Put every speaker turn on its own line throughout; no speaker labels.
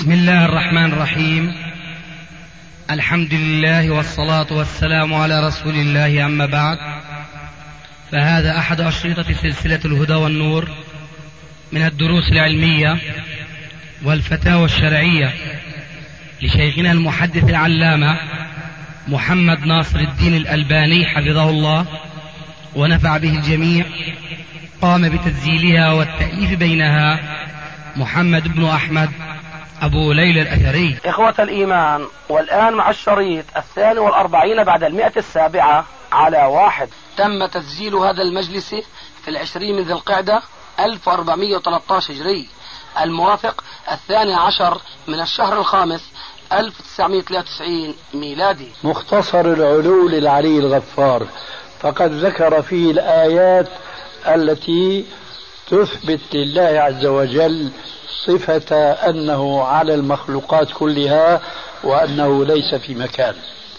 بسم الله الرحمن الرحيم. الحمد لله والصلاة والسلام على رسول الله، أما بعد، فهذا أحد أشرطة سلسلة الهدى والنور من الدروس العلمية والفتاوى الشرعية لشيخنا المحدث العلامة محمد ناصر الدين الألباني حفظه الله ونفع به الجميع. قام بتسجيلها والتأليف بينها محمد بن أحمد أبو ليلى الأثري.
إخوة الإيمان، والآن مع الشريط 42 بعد 107 على 1. تم تسجيل هذا المجلس في 20 من ذي القعدة 1413 هجري، الموافق 12 من الشهر الخامس 1993 ميلادي.
مختصر العلو للعلي الغفار، فقد ذكر فيه الآيات التي تثبت لله عز وجل صفة أنه على المخلوقات كلها وأنه ليس في مكان،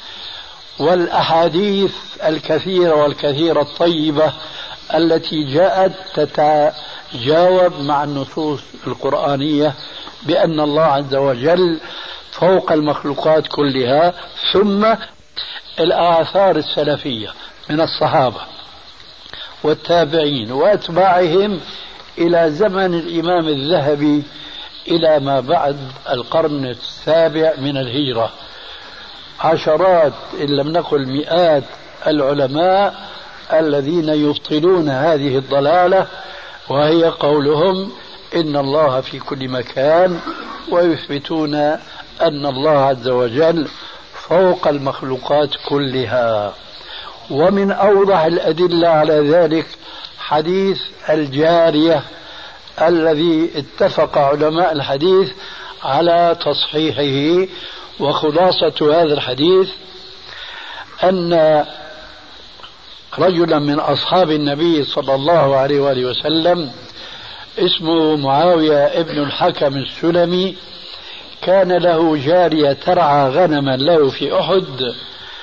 والأحاديث الكثيرة والكثيرة الطيبة التي جاءت تتجاوب مع النصوص القرآنية بأن الله عز وجل فوق المخلوقات كلها، ثم الآثار السلفية من الصحابة والتابعين وأتباعهم إلى زمن الإمام الذهبي إلى ما بعد القرن السابع من الهجرة. عشرات إن لم نقل مئات العلماء الذين يبطلون هذه الضلالة، وهي قولهم إن الله في كل مكان، ويثبتون أن الله عز وجل فوق المخلوقات كلها. ومن أوضح الأدلة على ذلك حديث الجارية الذي اتفق علماء الحديث على تصحيحه. وخلاصة هذا الحديث أن رجلا من أصحاب النبي صلى الله عليه وآله وسلم اسمه معاوية ابن الحكم السلمي، كان له جارية ترعى غنما له في أحد،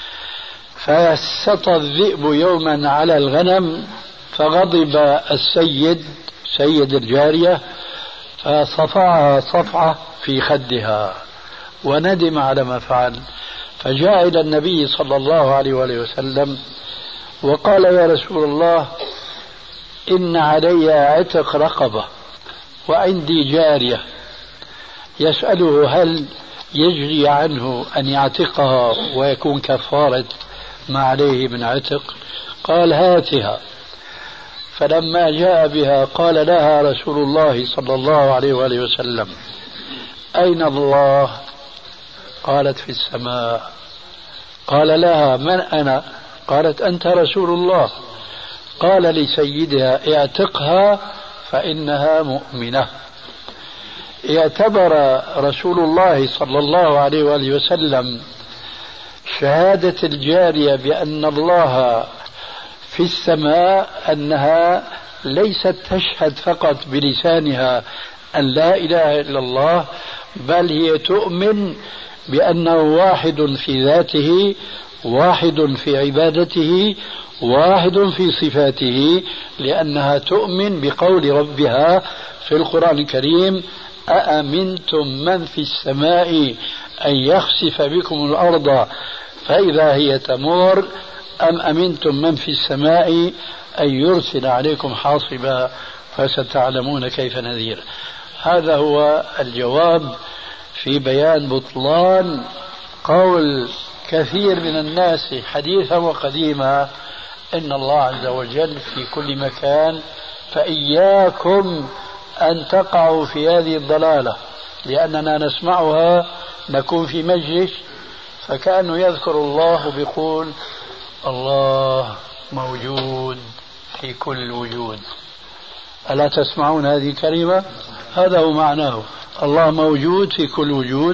فسطى الذئب يوما على الغنم، فغضب السيد سيد الجارية فصفعها صفعة في خدها وندم على ما فعل، فجاء إلى النبي صلى الله عليه وآله وسلم وقال: يا رسول الله، إن علي عتق رقبة وعندي جارية. يسأله: هل يجري عنه أن يعتقها ويكون كفارة ما عليه من عتق؟ قال: هاتها. فلما جاء بها قال لها رسول الله صلى الله عليه وآله وسلم: أين الله؟ قالت: في السماء. قال لها: من أنا؟ قالت: أنت رسول الله. قال لسيدها: اعتقها فإنها مؤمنة. اعتبر رسول الله صلى الله عليه وآله وسلم شهادة الجارية بأن الله في السماء أنها ليست تشهد فقط بلسانها أن لا إله إلا الله، بل هي تؤمن بأنه واحد في ذاته، واحد في عبادته، واحد في صفاته، لأنها تؤمن بقول ربها في القرآن الكريم: أأمنتم من في السماء أن يخسف بكم الأرض فإذا هي تمور، أم أمنتم من في السماء أن يرسل عليكم حاصبا فستعلمون كيف نذير. هذا هو الجواب في بيان بطلان قول كثير من الناس حديثا وقديما إن الله عز وجل في كل مكان. فإياكم أن تقعوا في هذه الضلالة، لأننا نسمعها، نكون في مجلس فكأنه يذكر الله بيقول: الله موجود في كل الوجود. ألا تسمعون هذه الكلمة؟ هذا هو معناه، الله موجود في كل وجود.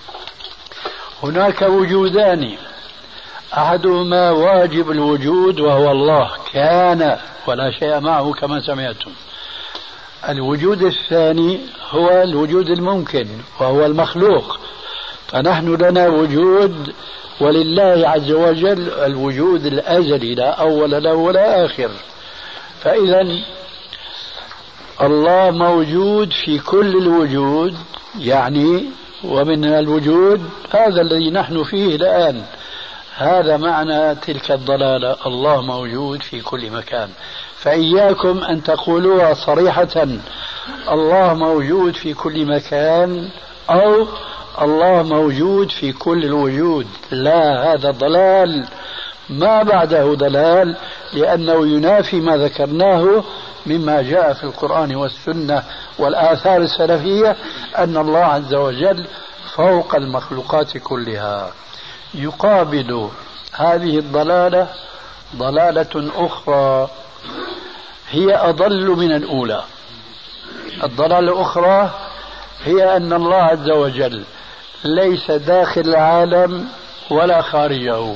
هناك وجودان، أحدهما واجب الوجود وهو الله، كان ولا شيء معه كما سمعتم. الوجود الثاني هو الوجود الممكن وهو المخلوق. فنحن لنا وجود، ولله عز وجل الوجود الأزلي، لا أول له ولا آخر. فإذا الله موجود في كل الوجود، يعني ومن الوجود هذا الذي نحن فيه الآن. هذا معنى تلك الضلالة، الله موجود في كل مكان. فإياكم أن تقولوها صريحة الله موجود في كل مكان أو الله موجود في كل الوجود، لا، هذا ضلال ما بعده ضلال، لأنه ينافي ما ذكرناه مما جاء في القرآن والسنة والآثار السلفية أن الله عز وجل فوق المخلوقات كلها. يقابل هذه الضلالة ضلالة أخرى هي أضل من الأولى. الضلالة الأخرى هي أن الله عز وجل ليس داخل العالم ولا خارجه.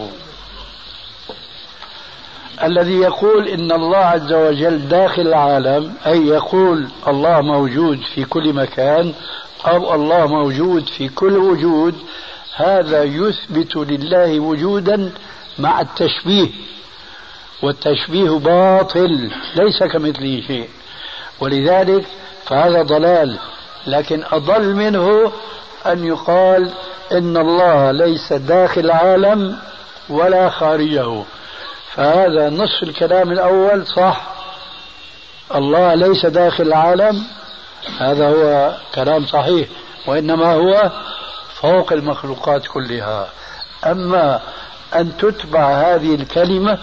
الذي يقول إن الله عز وجل داخل العالم أي يقول الله موجود في كل مكان أو الله موجود في كل وجود، هذا يثبت لله وجودا مع التشبيه، والتشبيه باطل ليس كمثله شيء، ولذلك فهذا ضلال. لكن أضل منه أن يقال إن الله ليس داخل العالم ولا خارجه، فهذا نصف الكلام الأول صح، الله ليس داخل العالم، هذا هو كلام صحيح، وإنما هو فوق المخلوقات كلها. أما أن تتبع هذه الكلمة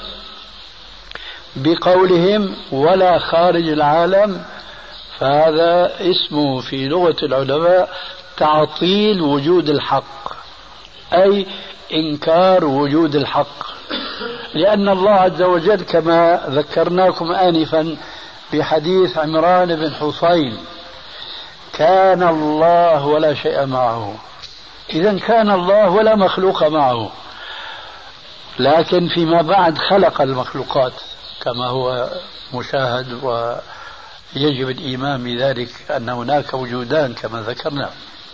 بقولهم ولا خارج العالم، فهذا اسمه في لغة العلماء تعطيل وجود الحق، أي إنكار وجود الحق. لأن الله عز وجل كما ذكرناكم آنفا بحديث عمران بن حصين كان الله ولا شيء معه، إذن كان الله ولا مخلوق معه، لكن فيما بعد خلق المخلوقات كما هو مشاهد، ويجب الإيمان بذلك أن هناك وجودان كما ذكرنا.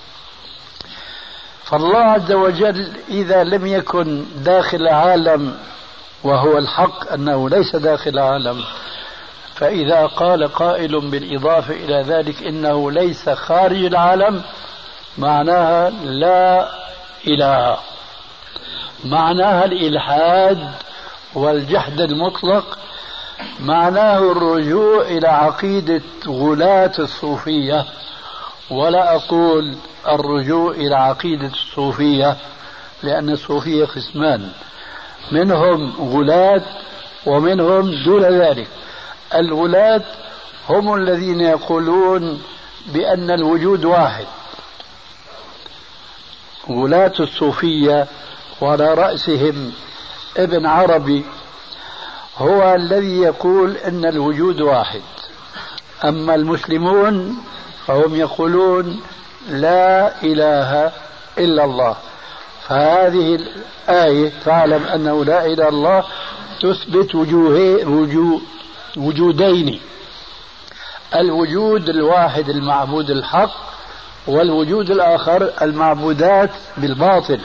فالله عز وجل إذا لم يكن داخل العالم وهو الحق أنه ليس داخل العالم، فإذا قال قائل بالإضافة إلى ذلك إنه ليس خارج العالم معناها لا إله، معناها الإلحاد والجحد المطلق، معناه الرجوع إلى عقيدة غلاة الصوفية. ولا أقول الرجوع إلى عقيدة الصوفية، لأن الصوفية قسمان، منهم غلاة ومنهم دون ذلك. الغلاة هم الذين يقولون بأن الوجود واحد، غلاة الصوفية، وعلى رأسهم ابن عربي هو الذي يقول أن الوجود واحد. أما المسلمون فهم يقولون لا إله إلا الله. فهذه الآية تعلم أنه لا إله إلا الله تثبت وجودين، الوجود الواحد المعبود الحق، والوجود الآخر المعبودات بالباطل.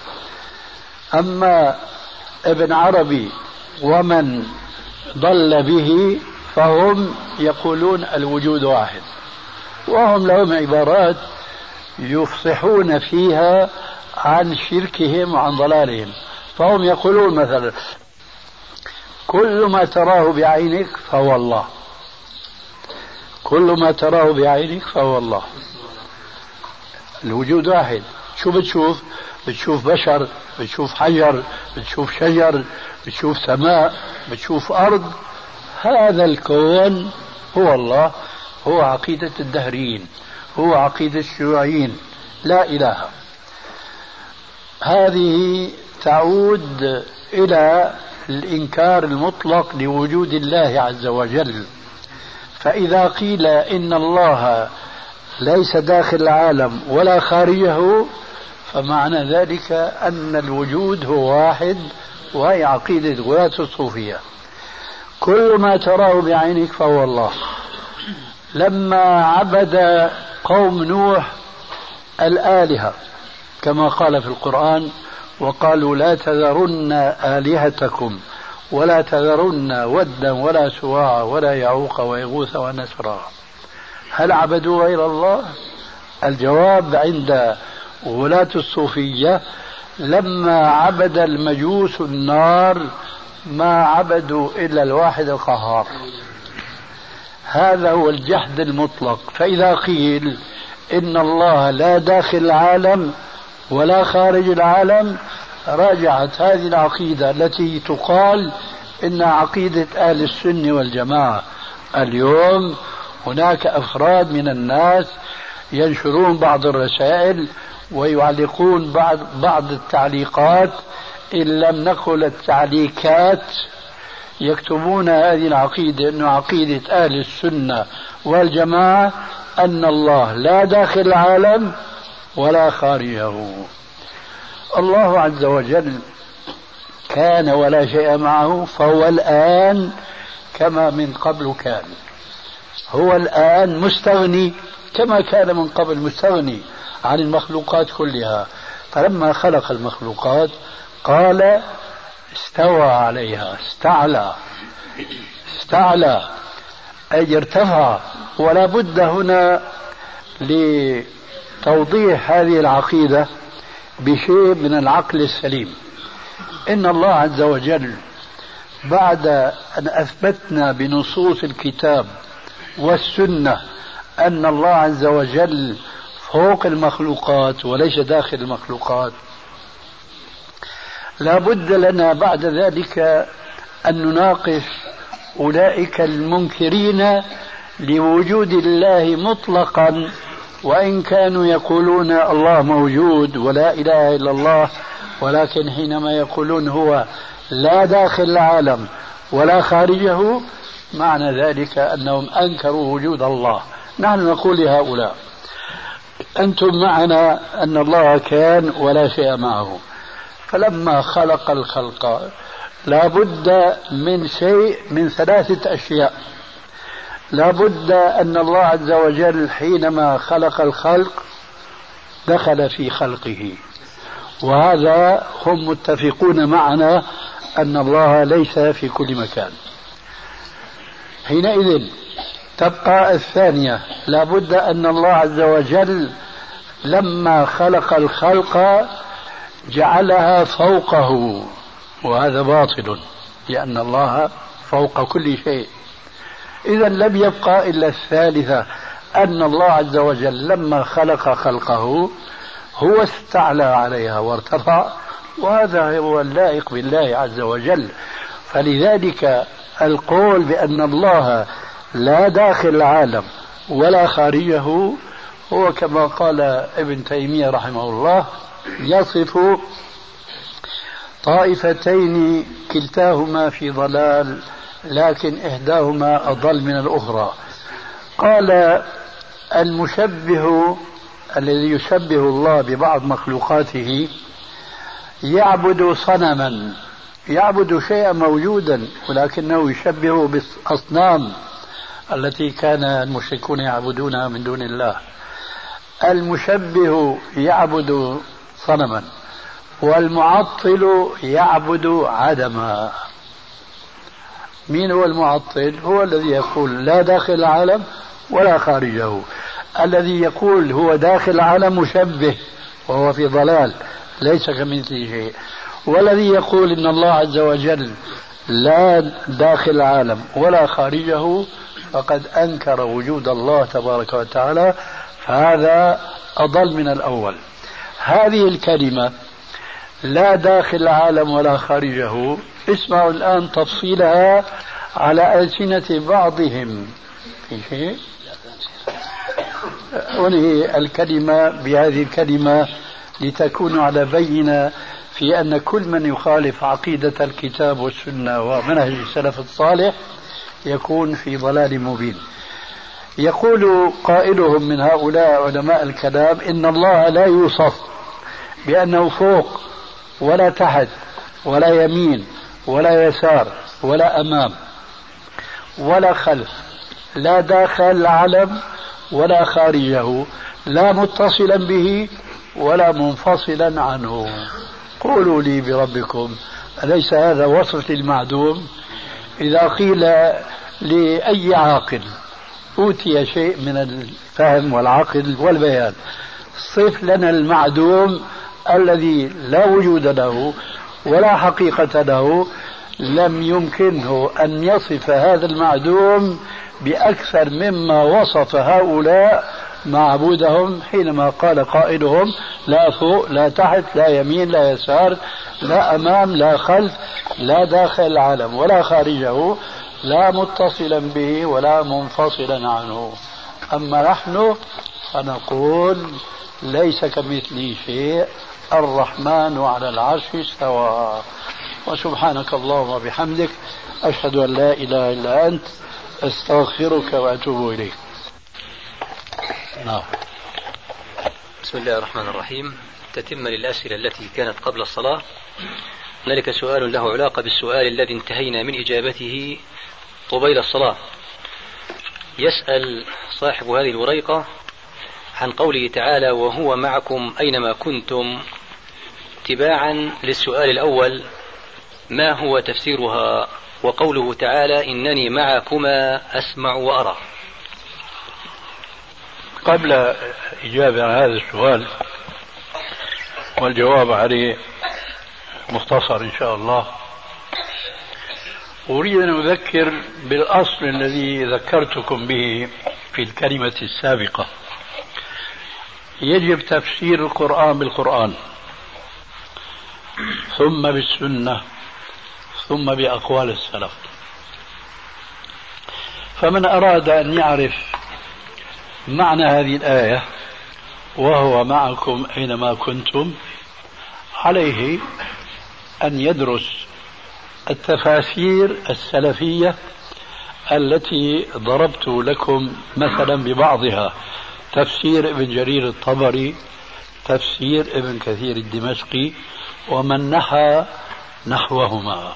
أما ابن عربي ومن ضل به فهم يقولون الوجود واحد، وهم لهم عبارات يفصحون فيها عن شركهم وعن ضلالهم. فهم يقولون مثلا كل ما تراه بعينك فهو الله، كل ما تراه بعينك فهو الله. الوجود واحد، شو بتشوف؟ بتشوف بشر، بتشوف حجر، بتشوف شجر، بتشوف سماء، بتشوف أرض. هذا الكون هو الله، هو عقيدة الدهريين، هو عقيدة الشيوعيين، لا إله. هذه تعود إلى الإنكار المطلق لوجود الله عز وجل. فإذا قيل إن الله ليس داخل العالم ولا خارجه، فمعنى ذلك أن الوجود هو واحد، وهي عقيدة غلاة الصوفية. كل ما تراه بعينك فهو الله. لما عبد قوم نوح الآلهة كما قال في القرآن وقالوا لا تذرن آلهتكم ولا تذرن ودا ولا سواع ولا يعوق ويغوث ونسرا، هل عبدوا غير الله؟ الجواب عند وولاة الصوفية لما عبد المجوس النار ما عبدوا إلا الواحد القهار. هذا هو الجحد المطلق. فإذا قيل إن الله لا داخل العالم ولا خارج العالم، راجعت هذه العقيدة التي تقال إن عقيدة أهل السنة والجماعة. اليوم هناك أفراد من الناس ينشرون بعض الرسائل ويعلقون بعض التعليقات، إن لم نقل التعليقات، يكتبون هذه العقيدة أنه عقيدة أهل السنة والجماعة أن الله لا داخل العالم ولا خارجه. الله عز وجل كان ولا شيء معه، فهو الآن كما من قبل كان. هو الآن مستغني كما كان من قبل مستغني عن المخلوقات كلها. فلما خلق المخلوقات قال استوى عليها، استعلى أي ارتفع. ولا بد هنا لتوضيح هذه العقيدة بشيء من العقل السليم. إن الله عز وجل بعد أن أثبتنا بنصوص الكتاب والسنة أن الله عز وجل فوق المخلوقات وليس داخل المخلوقات، لا بد لنا بعد ذلك أن نناقش أولئك المنكرين لوجود الله مطلقا، وإن كانوا يقولون الله موجود ولا إله إلا الله، ولكن حينما يقولون هو لا داخل العالم ولا خارجه، معنى ذلك أنهم أنكروا وجود الله. نحن نقول لهؤلاء أنتم معنا أن الله كان ولا شيء معه، فلما خلق الخلق لا بد من شيء من ثلاثة أشياء. لا بد أن الله عز وجل حينما خلق الخلق دخل في خلقه، وهذا هم متفقون معنا أن الله ليس في كل مكان. حينئذ تبقى الثانية، لا بد أن الله عز وجل لما خلق الخلق جعلها فوقه، وهذا باطل لأن الله فوق كل شيء. إذا لم يبقى إلا الثالثة، أن الله عز وجل لما خلق خلقه هو استعلى عليها وارتفع، وهذا هو اللائق بالله عز وجل. فلذلك القول بأن الله لا داخل العالم ولا خارجه هو كما قال ابن تيمية رحمه الله، يصف طائفتين كلتاهما في ضلال لكن إحداهما أضل من الأخرى. قال المشبه الذي يشبه الله ببعض مخلوقاته يعبد صنما، يعبد شيئا موجودا ولكنه يشبهه بالأصنام التي كان المشركون يعبدونها من دون الله. المشبه يعبد صنما، والمعطل يعبد عدما. مين هو المعطل؟ هو الذي يقول لا داخل العالم ولا خارجه. الذي يقول هو داخل العالم مشبه وهو في ضلال ليس كمثله شيء. والذي يقول إن الله عز وجل لا داخل العالم ولا خارجه فقد أنكر وجود الله تبارك وتعالى، فهذا أضل من الأول. هذه الكلمة لا داخل العالم ولا خارجه، اسمعوا الآن تفصيلها على ألسنة بعضهم. في شيء أنهي الكلمة بهذه الكلمة لتكونوا على بينة في أن كل من يخالف عقيدة الكتاب والسنة ومنهج السلف الصالح يكون في ضلال مبين. يقول قائلهم من هؤلاء علماء الكلام إن الله لا يوصف بأنه فوق ولا تحت ولا يمين ولا يسار ولا أمام ولا خلف، لا داخل العالم ولا خارجه، لا متصلا به ولا منفصلا عنه. قولوا لي بربكم أليس هذا وصف للمعدوم؟ إذا قيل لأي عاقل أوتي شيء من الفهم والعقل والبيان صف لنا المعدوم الذي لا وجود له ولا حقيقة له. لم يمكنه أن يصف هذا المعدوم بأكثر مما وصف هؤلاء معبودهم حينما قال قائلهم لا فوق لا تحت لا يمين لا يسار لا أمام لا خلف لا داخل العالم ولا خارجه لا متصلا به ولا منفصلا عنه. أما نحن فنقول ليس كمثله شيء الرحمن على العرش استوى. وسبحانك اللهم وبحمدك أشهد أن لا إله إلا أنت أستغفرك وأتوب إليك.
نعم. بسم الله الرحمن الرحيم. تتم للأسئلة التي كانت قبل الصلاة. هنالك سؤال له علاقة بالسؤال الذي انتهينا من إجابته قبيل الصلاة. يسأل صاحب هذه الوريقة عن قوله تعالى وهو معكم أينما كنتم. تباعا للسؤال الأول ما هو تفسيرها وقوله تعالى إنني معكما أسمع وأرى؟
قبل إجابة على هذا السؤال والجواب عليه مختصر إن شاء الله، أريد أن أذكر بالأصل الذي ذكرتكم به في الكلمة السابقة. يجب تفسير القرآن بالقرآن ثم بالسنة ثم بأقوال السلف. فمن أراد أن يعرف معنى هذه الآية وهو معكم أينما كنتم عليه أن يدرس التفاسير السلفية التي ضربت لكم مثلا ببعضها: تفسير ابن جرير الطبري، تفسير ابن كثير الدمشقي، ومن نحى نحوهما.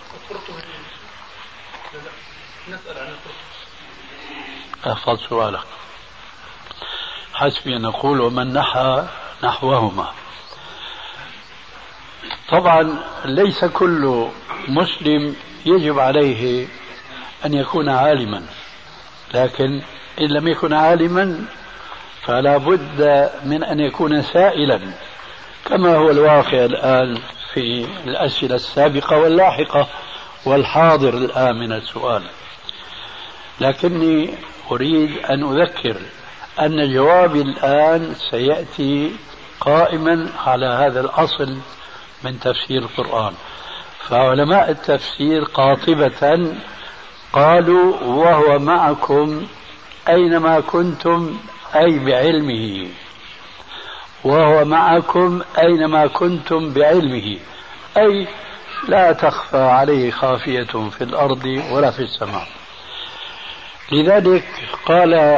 أحفظ سؤالك. حسبي أن نقول ومن نحى نحوهما. طبعا ليس كل مسلم يجب عليه أن يكون عالما، لكن إن لم يكن عالما فلا بد من أن يكون سائلا كما هو الواقع الآن في الأسئلة السابقة واللاحقة والحاضر الآن من السؤال. لكني أريد أن أذكر أن جوابي الآن سيأتي قائما على هذا الأصل من تفسير القرآن. فعلماء التفسير قاطبة قالوا وهو معكم أينما كنتم، أي بعلمه، وهو معكم أينما كنتم بعلمه، أي لا تخفى عليه خافية في الأرض ولا في السماء. لذلك قال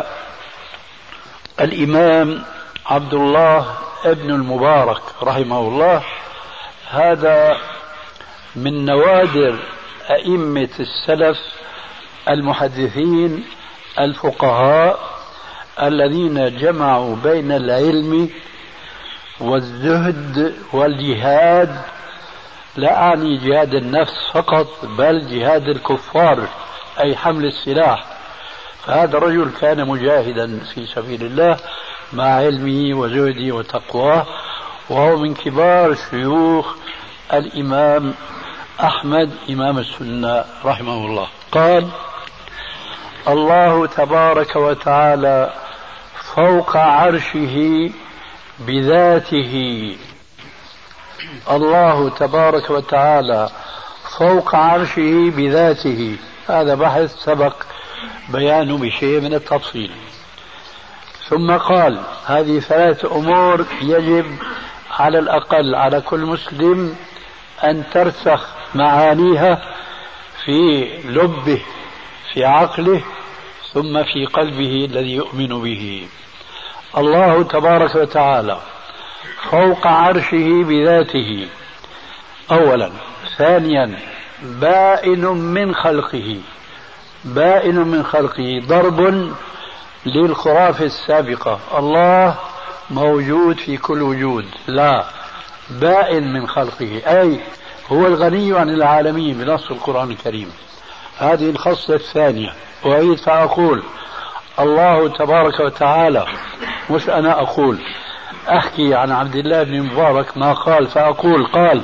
الإمام عبد الله ابن المبارك رحمه الله، هذا من نوادر أئمة السلف المحدثين الفقهاء الذين جمعوا بين العلم والزهد والجهاد، لا أعني جهاد النفس فقط بل جهاد الكفار أي حمل السلاح. فهذا الرجل كان مجاهدا في سبيل الله مع علمه وزهده وتقواه، وهو من كبار شيوخ الإمام أحمد إمام السنة رحمه الله. قال الله تبارك وتعالى فوق عرشه بذاته. الله تبارك وتعالى فوق عرشه بذاته. هذا بحث سبق بيانه بشيء من التفصيل. ثم قال هذه ثلاث أمور يجب على الأقل على كل مسلم أن ترسخ معانيها في لبه في عقله ثم في قلبه الذي يؤمن به. الله تبارك وتعالى فوق عرشه بذاته أولا. ثانيا بائن من خلقه. بائن من خلقه ضرب للخرافة السابقة الله موجود في كل وجود، لا، بائن من خلقه أي هو الغني عن العالمين بنص القرآن الكريم. هذه الخصلة الثانية. وأعيد فأقول الله تبارك وتعالى، مش أنا أقول، أحكي عن عبد الله بن مبارك ما قال فأقول قال: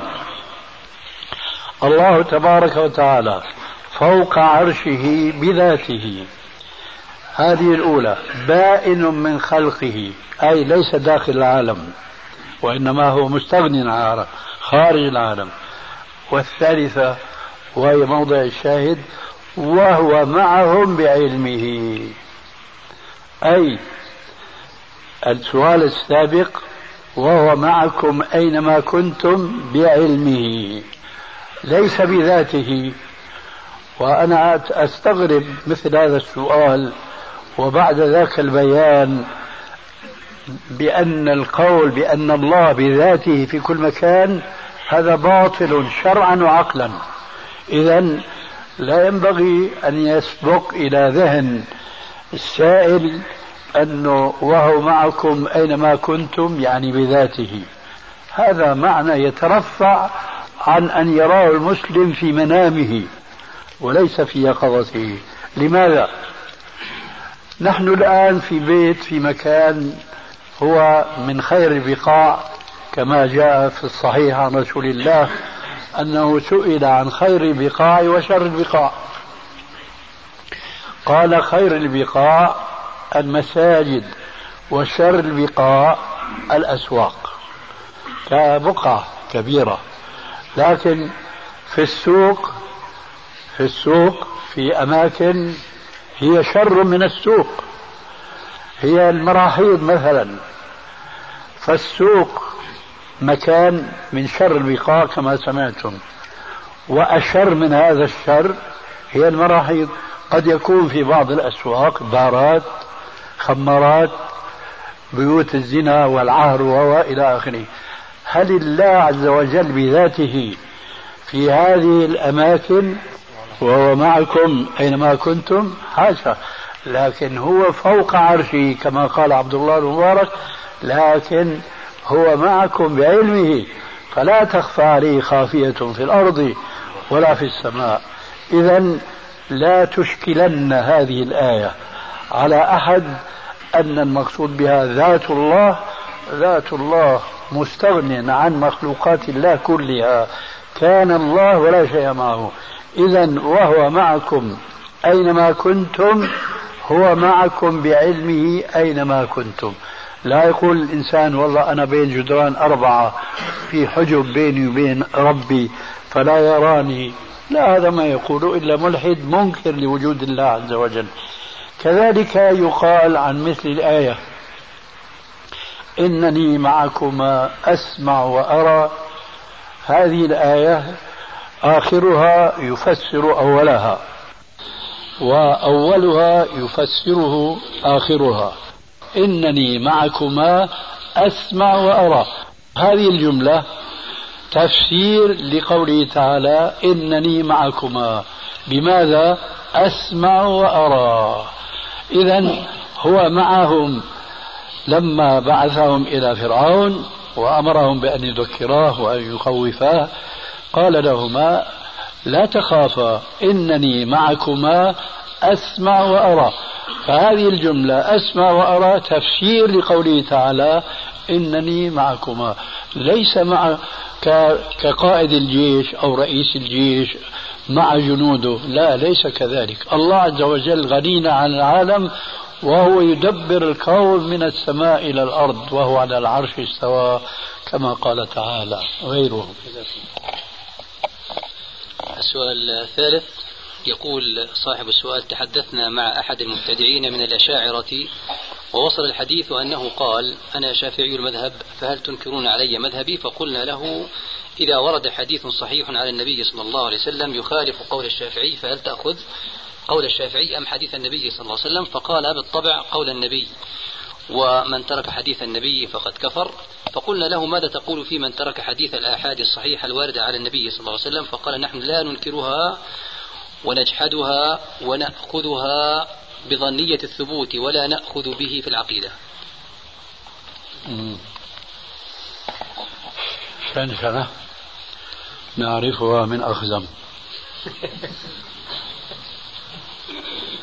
الله تبارك وتعالى فوق عرشه بذاته، هذه الأولى، بائن من خلقه، أي ليس داخل العالم وإنما هو مستغن عن خارج العالم. والثالثة وهي موضع الشاهد: وهو معهم بعلمه، أي السؤال السابق وهو معكم أينما كنتم بعلمه، ليس بذاته. وأنا أستغرب مثل هذا السؤال وبعد ذاك البيان بأن القول بأن الله بذاته في كل مكان هذا باطل شرعا وعقلا. إذن لا ينبغي أن يسبق إلى ذهن السائل أنه وهو معكم أينما كنتم يعني بذاته. هذا معنى يترفع عن أن يراه المسلم في منامه وليس في يقظته. لماذا؟ نحن الآن في بيت في مكان هو من خير البقاع، كما جاء في الصحيح عن رسول الله أنه سئل عن خير البقاع وشر البقاع، قال: خير البقاع المساجد وشر البقاع الأسواق. كبقعة كبيرة، لكن في السوق في أماكن هي شر من السوق، هي المراحيض مثلا، فالسوق مكان من شر البقاع كما سمعتم، وأشر من هذا الشر هي المراحيض. قد يكون في بعض الأسواق بارات، خمارات، بيوت الزنا والعهر وإلى آخره. هل الله عز وجل بذاته في هذه الأماكن وهو معكم أينما كنتم؟ حاشا، لكن هو فوق عرشه كما قال عبد الله المبارك، لكن هو معكم بعلمه فلا تخفى عليه خافية في الأرض ولا في السماء. إذن لا تشكلن هذه الآية على أحد أن المقصود بها ذات الله. ذات الله مستغن عن مخلوقات الله كلها، كان الله ولا شيء معه. إذن وهو معكم أينما كنتم، هو معكم بعلمه أينما كنتم. لا يقول الإنسان: والله أنا بين جدران 4 في حجب بيني وبين ربي فلا يراني. لا، هذا ما يقوله إلا ملحد منكر لوجود الله عز وجل. كذلك يقال عن مثل الآية: إنني معكما أسمع وأرى. هذه الآية آخرها يفسر أولها، وأولها يفسره آخرها. إنني معكما أسمع وأرى، هذه الجملة تفسير لقوله تعالى: إنني معكما. بماذا؟ أسمع وأرى. إذن هو معهم لما بعثهم إلى فرعون وأمرهم بأن يذكراه وأن يخوفاه، قال لهما: لا تخافا إنني معكما أسمع وأرى. فهذه الجملة أسمع وأرى تفسير لقوله تعالى: إنني معكما. ليس مع كقائد الجيش أو رئيس الجيش مع جنوده، لا، ليس كذلك. الله عز وجل غني عن العالم، وهو يدبر الكون من السماء إلى الأرض، وهو على العرش استوى كما قال تعالى. غيره.
السؤال الثالث يقول صاحب السؤال: تحدثنا مع أحد المبتدعين من الأشاعرة ووصل الحديث أنه قال: أنا شافعي المذهب، فهل تنكرون علي مذهبي؟ فقلنا له: إذا ورد حديث صحيح على النبي صلى الله عليه وسلم يخالف قول الشافعي فهل تأخذ قول الشافعي أم حديث النبي صلى الله عليه وسلم؟ فقال: بالطبع قول النبي، ومن ترك حديث النبي فقد كفر. فقلنا له: ماذا تقول في من ترك حديث الآحاد الصحيحة الواردة على النبي صلى الله عليه وسلم؟ فقال: نحن لا ننكرها ونجحدها ونأخذها بظنية الثبوت ولا نأخذ به في العقيدة.
شنشنة نعرفها من أخزم.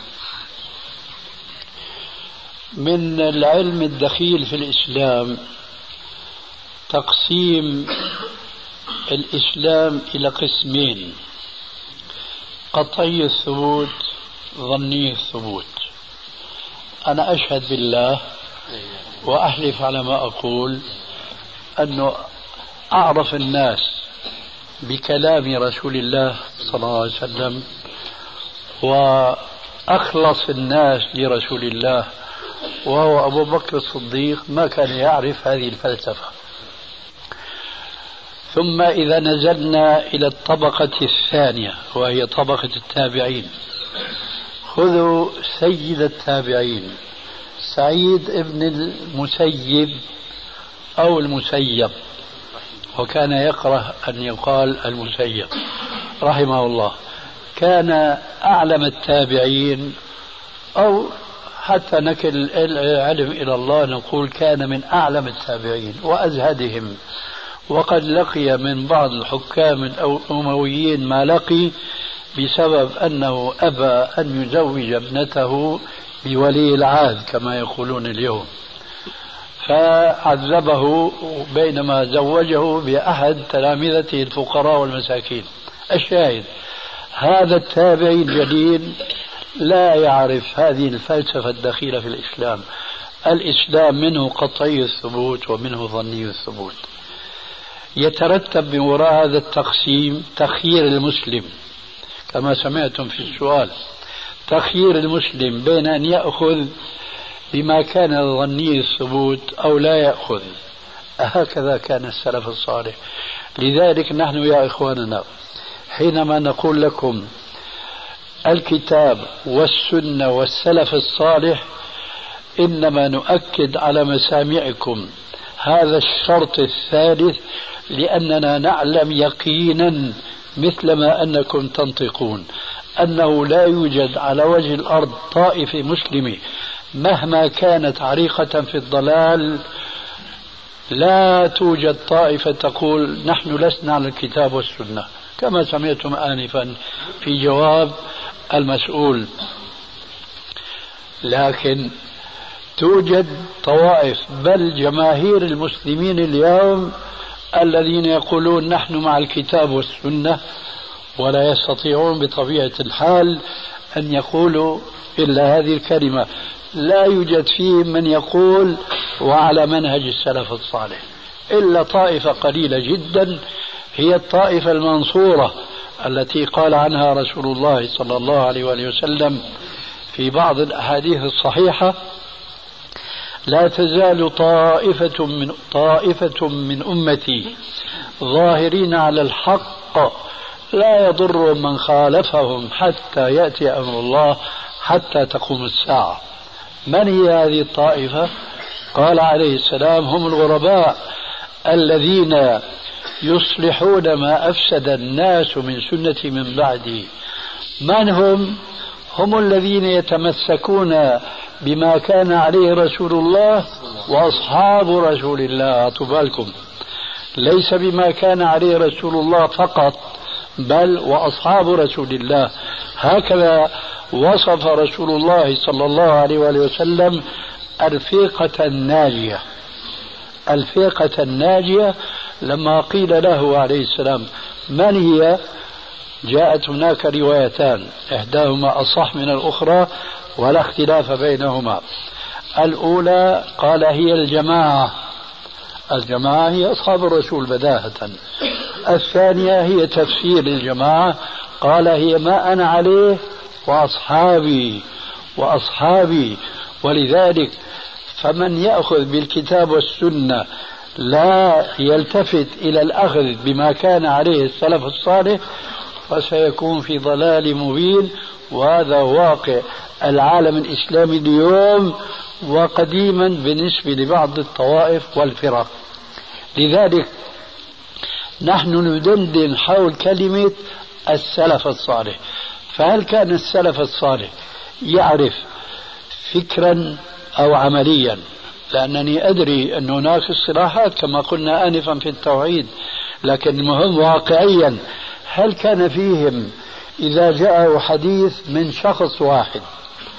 من العلم الدخيل في الإسلام تقسيم الإسلام إلى قسمين: قطعي الثبوت، ظني الثبوت. أنا أشهد بالله وأحلف على ما أقول أنه أعرف الناس بكلام رسول الله صلى الله عليه وسلم وأخلص الناس لرسول الله وهو أبو بكر الصديق ما كان يعرف هذه الفلسفة. ثم إذا نزلنا إلى الطبقة الثانية وهي طبقة التابعين، خذوا سيد التابعين سعيد ابن المسيب أو المسيب، وكان يكره أن يقال المسيب رحمه الله، كان أعلم التابعين، أو حتى نكل العلم إلى الله نقول كان من أعلم التابعين وأزهدهم، وقد لقي من بعض الحكام الأمويين ما لقي بسبب أنه أبى أن يزوج ابنته بولي العهد كما يقولون اليوم، فعذبه بينما زوجه بأحد تلامذته الفقراء والمساكين. الشاهد هذا التابعي الجليل لا يعرف هذه الفلسفة الدخيلة في الإسلام. الإسلام منه قطعي الثبوت ومنه ظني الثبوت. يترتب من وراء هذا التقسيم تخيير المسلم كما سمعتم في السؤال، تخيير المسلم بين أن يأخذ بما كان ظني الثبوت أو لا يأخذ. هكذا كان السلف الصالح. لذلك نحن يا إخواننا حينما نقول لكم الكتاب والسنة والسلف الصالح إنما نؤكد على مسامعكم هذا الشرط الثالث، لأننا نعلم يقينا مثلما أنكم تنطقون أنه لا يوجد على وجه الأرض طائفة مسلمة مهما كانت عريقة في الضلال، لا توجد طائفة تقول نحن لسنا على الكتاب والسنة كما سمعتم آنفا في جواب المسؤول. لكن توجد طوائف بل جماهير المسلمين اليوم الذين يقولون نحن مع الكتاب والسنة، ولا يستطيعون بطبيعة الحال أن يقولوا إلا هذه الكلمة. لا يوجد فيهم من يقول وعلى منهج السلف الصالح إلا طائفة قليلة جدا، هي الطائفة المنصورة التي قال عنها رسول الله صلى الله عليه وآله وسلم في بعض الأحاديث الصحيحة: لا تزال طائفة من أمتي ظاهرين على الحق لا يضر من خالفهم حتى يأتي أمر الله حتى تقوم الساعة. من هي هذه الطائفة؟ قال عليه السلام: هم الغرباء الذين يصلحون ما أفسد الناس من سنتي من بعدي. من هم؟ هم الذين يتمسكون بما كان عليه رسول الله وأصحاب رسول الله. أطبالكم ليس بما كان عليه رسول الله فقط بل وأصحاب رسول الله. هكذا وصف رسول الله صلى الله عليه وآله وسلم الفرقة الناجية. الفرقة الناجية لما قيل له عليه السلام من هي؟ جاءت هناك روايتان إحداهما أصح من الأخرى ولا اختلاف بينهما. الأولى قال هي الجماعة، الجماعة هي أصحاب الرسول بداهة. الثانية هي تفسير الجماعة، قال هي ما أنا عليه وأصحابي. ولذلك فمن يأخذ بالكتاب والسنة لا يلتفت إلى الأخذ بما كان عليه السلف الصالح فسيكون في ضلال مبين. وهذا واقع العالم الإسلامي اليوم وقديما بالنسبة لبعض الطوائف والفرق. لذلك نحن ندندن حول كلمة السلف الصالح. فهل كان السلف الصالح يعرف فكرا أو عمليا؟ لأنني أدري أن هناك اصطلاحات كما قلنا آنفا في التوحيد، لكن المهم واقعيا هل كان فيهم إذا جاءه حديث من شخص واحد،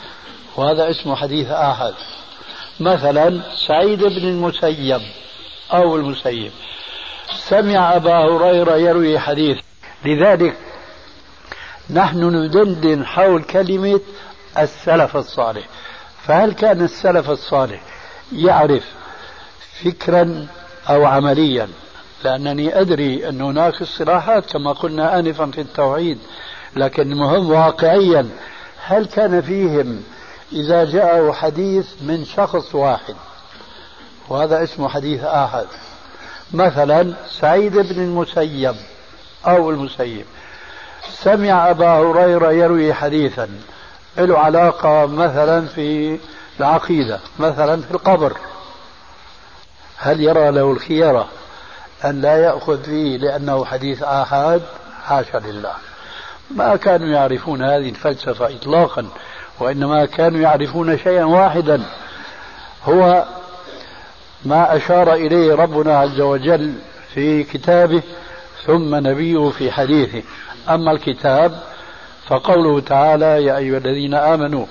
وهذا اسمه حديث آحاد، مثلا سعيد بن المسيب أو المسيب سمع أبا هريرة يروي حديث. لذلك نحن ندندن حول كلمة السلف الصالح. فهل كان السلف الصالح يعرف فكرا أو عمليا؟ لأنني أدري أن هناك اصطلاحات كما قلنا آنفا في التوحيد، لكن المهم واقعيا هل كان فيهم إذا جاءه حديث من شخص واحد، وهذا اسمه حديث آحاد، مثلا سعيد بن المسيب أو المسيب سمع أبا هريرة يروي حديثا له علاقة مثلا في العقيدة، مثلا في القبر، هل يرى له الخيرة أن لا يأخذ فيه لأنه حديث آحاد؟ حاشا لله، ما كانوا يعرفون هذه الفلسفة إطلاقا، وإنما كانوا يعرفون شيئا واحدا هو ما أشار إليه ربنا عز وجل في كتابه ثم نبيه في حديثه. أما الكتاب فقوله تعالى: يا أيها الذين آمنوا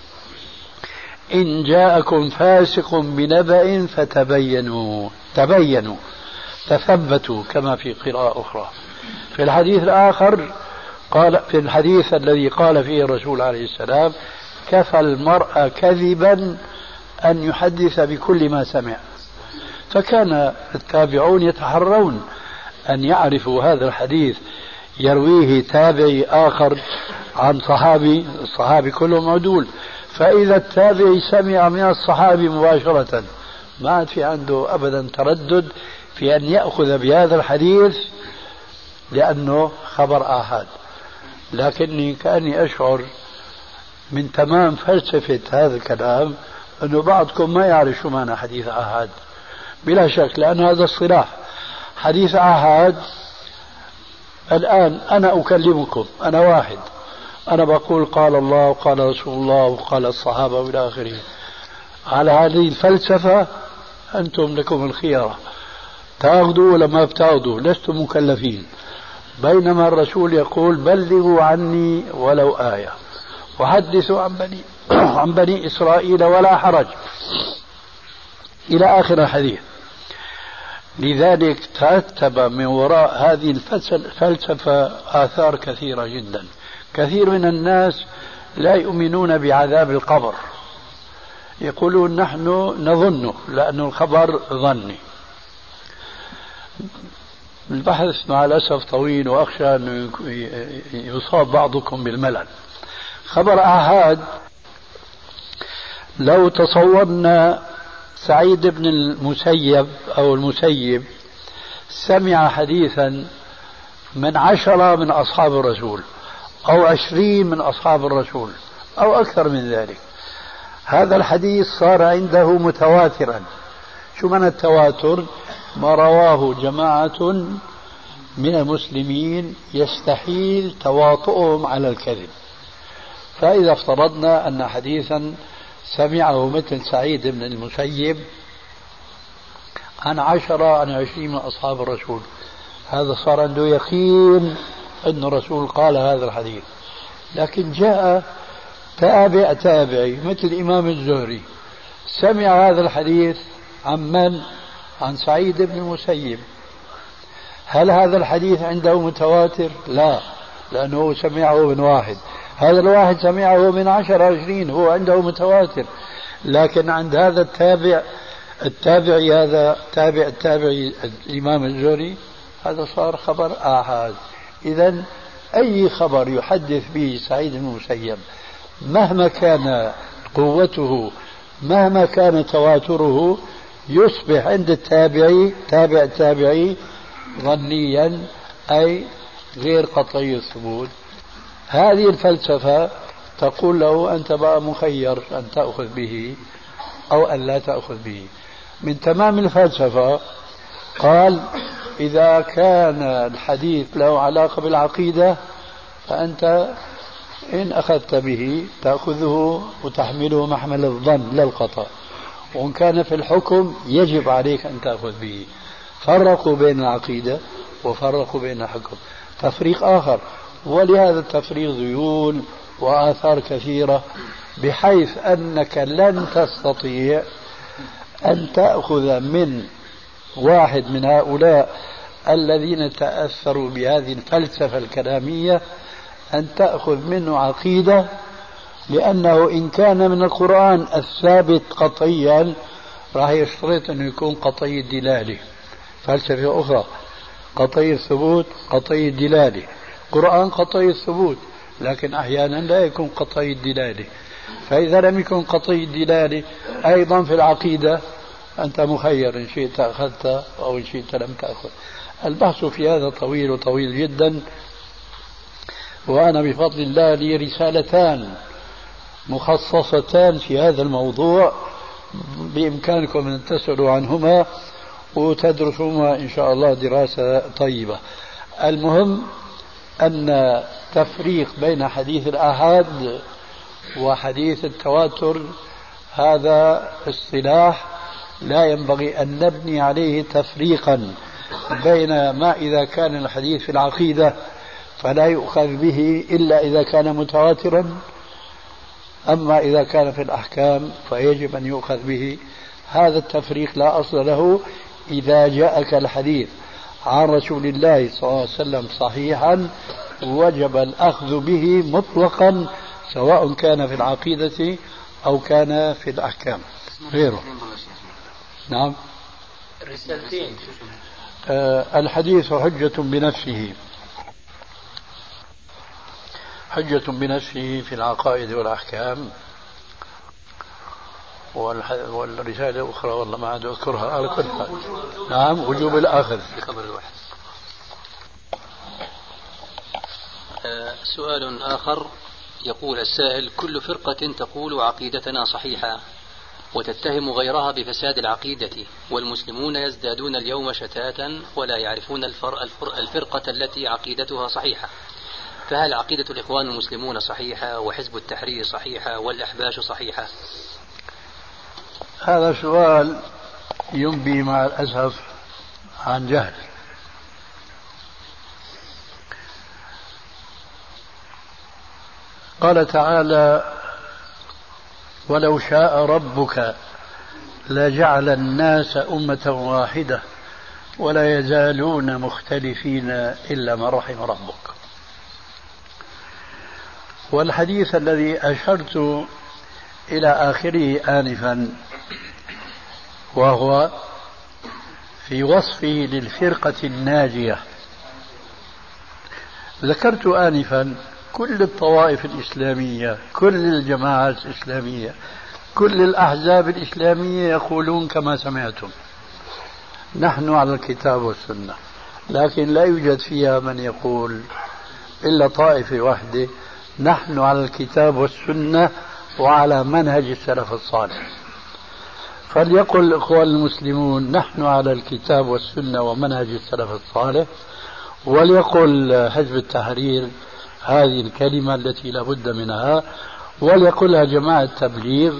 إن جاءكم فاسق بنبأ فتبينوا، تبينوا تثبتوا كما في قراءة أخرى. في الحديث الآخر قال، في الحديث الذي قال فيه الرسول عليه السلام: كفى المرء كذبا أن يحدث بكل ما سمع. فكان التابعون يتحرون أن يعرفوا هذا الحديث يرويه تابعي آخر عن صحابي، الصحابي كلهم عدول، فإذا التابعي سمع من الصحابي مباشرة ما عاد في عنده أبدا تردد في أن يأخذ بهذا الحديث لأنه خبر آحاد. لكني كأني أشعر من تمام فلسفة هذا الكلام أنه بعضكم ما يعرف شو معنى حديث آحاد، بلا شك، لأن هذا الصلاح حديث آحاد. الآن أنا أكلمكم، أنا واحد، أنا بقول قال الله وقال رسول الله وقال الصحابة وإلى آخره، على هذه الفلسفة أنتم لكم الخيارة، تأخذوا ولا ما بتأخذوا، لستم مكلفين. بينما الرسول يقول: بلغوا عني ولو آية وحدثوا عن بني إسرائيل ولا حرج، إلى آخر الحديث. لذلك ترتب من وراء هذه الفلسفة آثار كثيرة جدا. كثير من الناس لا يؤمنون بعذاب القبر، يقولون نحن نظنه لأن الخبر ظني. البحث مع الأسف طويل وأخشى أن يصاب بعضكم بالملل. خبر آحاد، لو تصورنا سعيد بن المسيب أو المسيب سمع حديثا من 10 من أصحاب الرسول أو 20 من أصحاب الرسول أو أكثر من ذلك، هذا الحديث صار عنده متواترا. شو معنى التواتر؟ ما رواه جماعة من المسلمين يستحيل تواطؤهم على الكذب. فإذا افترضنا أن حديثا سمعه مثل سعيد بن المسيب عن 10 عن 20 من أصحاب الرسول، هذا صار عنده يقين أن الرسول قال هذا الحديث. لكن جاء تابعي مثل الإمام الزهري سمع هذا الحديث عن من؟ عن سعيد بن المسيب. هل هذا الحديث عنده متواتر؟ لا، لأنه سمعه من واحد، هذا الواحد سمعه من 10 20، هو عنده متواتر. لكن عند هذا التابعي هذا التابعي الإمام الزهري، هذا صار خبر آحاد. إذن أي خبر يحدث به سعيد بن المسيب مهما كان قوته، مهما كان تواتره، يصبح عند التابعي ظنيا، أي غير قطعي الثبوت. هذه الفلسفة تقول له أنت بقى مخير أن تأخذ به أو أن لا تأخذ به. من تمام الفلسفة قال: إذا كان الحديث له علاقة بالعقيدة فأنت إن أخذت به تأخذه وتحمله محمل الظن لا الخطأ، وإن كان في الحكم يجب عليك أن تأخذ به. فرقوا بين العقيدة وفرقوا بين الحكم تفريق آخر، ولهذا التفريق ذيول وآثار كثيرة، بحيث أنك لن تستطيع أن تأخذ من واحد من هؤلاء الذين تأثروا بهذه الفلسفة الكلامية أن تأخذ منه عقيدة، لأنه إن كان من القرآن الثابت قطعيا راح يشترط أنه يكون قطعي الدلالة. فلسفة أخرى قطعي الثبوت قطعي الدلالة، قرآن قطعي الثبوت لكن أحيانا لا يكون قطعي الدلالة. فإذا لم يكن قطعي الدلالة أيضا في العقيدة أنت مخير، إن شئت أخذت أو إن شئت لم تأخذ. البحث في هذا طويل وطويل جدا، وأنا بفضل الله لي رسالتان مخصصتان في هذا الموضوع بإمكانكم أن تسألوا عنهما وتدرسوهما إن شاء الله دراسة طيبة. المهم أن تفريق بين حديث الآحاد وحديث التواتر هذا اصطلاح لا ينبغي أن نبني عليه تفريقا بين ما إذا كان الحديث في العقيدة فلا يؤخذ به إلا إذا كان متواترا، أما إذا كان في الأحكام فيجب أن يؤخذ به. هذا التفريق لا أصل له. إذا جاءك الحديث عن رسول الله صلى الله عليه وسلم صحيحا وجب الأخذ به مطلقا، سواء كان في العقيدة أو كان في الأحكام غيره. نعم.
الرسالتين.
الحديث حجة بنفسه، حجة بنفسه في العقائد والأحكام. والرسالة الأخرى والله ما عاد أذكرها على كل حال. نعم، وجوب الأخذ
في خبر الواحد. سؤال آخر يقول السائل: كل فرقة تقول عقيدتنا صحيحة وتتهم غيرها بفساد العقيدة، والمسلمون يزدادون اليوم شتاتا ولا يعرفون الفرقة التي عقيدتها صحيحة، فهل عقيدة الإخوان المسلمون صحيحة وحزب التحرير صحيحة والأحباش صحيحة؟
هذا سؤال ينبي مع الأسف عن جهل. قال تعالى: ولو شاء ربك لجعل الناس أمة واحدة ولا يزالون مختلفين إلا من رحم ربك. والحديث الذي أشرت إلى آخره آنفا وهو في وصفه للفرقة الناجية، ذكرت آنفا كل الطوائف الإسلامية، كل الجماعات الإسلامية، كل الأحزاب الإسلامية يقولون كما سمعتم: نحن على الكتاب والسنة، لكن لا يوجد فيها من يقول إلا طائفة واحدة: نحن على الكتاب والسنة وعلى منهج السلف الصالح. فليقل الإخوان المسلمون: نحن على الكتاب والسنة ومنهج السلف الصالح، وليقل حزب التحرير هذه الكلمة التي لا بد منها، وليقلها جماعة التبليغ،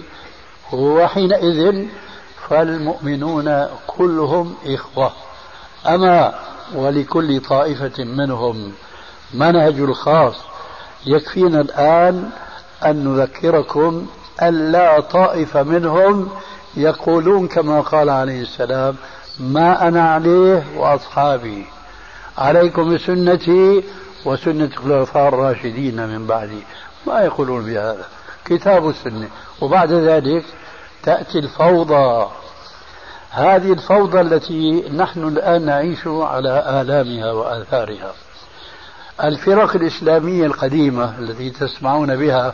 وحينئذ فالمؤمنون كلهم إخوة. أما ولكل طائفة منهم منهج الخاص. يكفينا الآن أن نذكركم أن لا طائفة منهم يقولون كما قال عليه السلام: ما أنا عليه وأصحابي، عليكم بسنتي وسنة الخلفاء الراشدين من بعدي. ما يقولون بهذا، كتاب السنة. وبعد ذلك تأتي الفوضى، هذه الفوضى التي نحن الآن نعيش على آلامها وآثارها. الفرق الإسلامية القديمة التي تسمعون بها،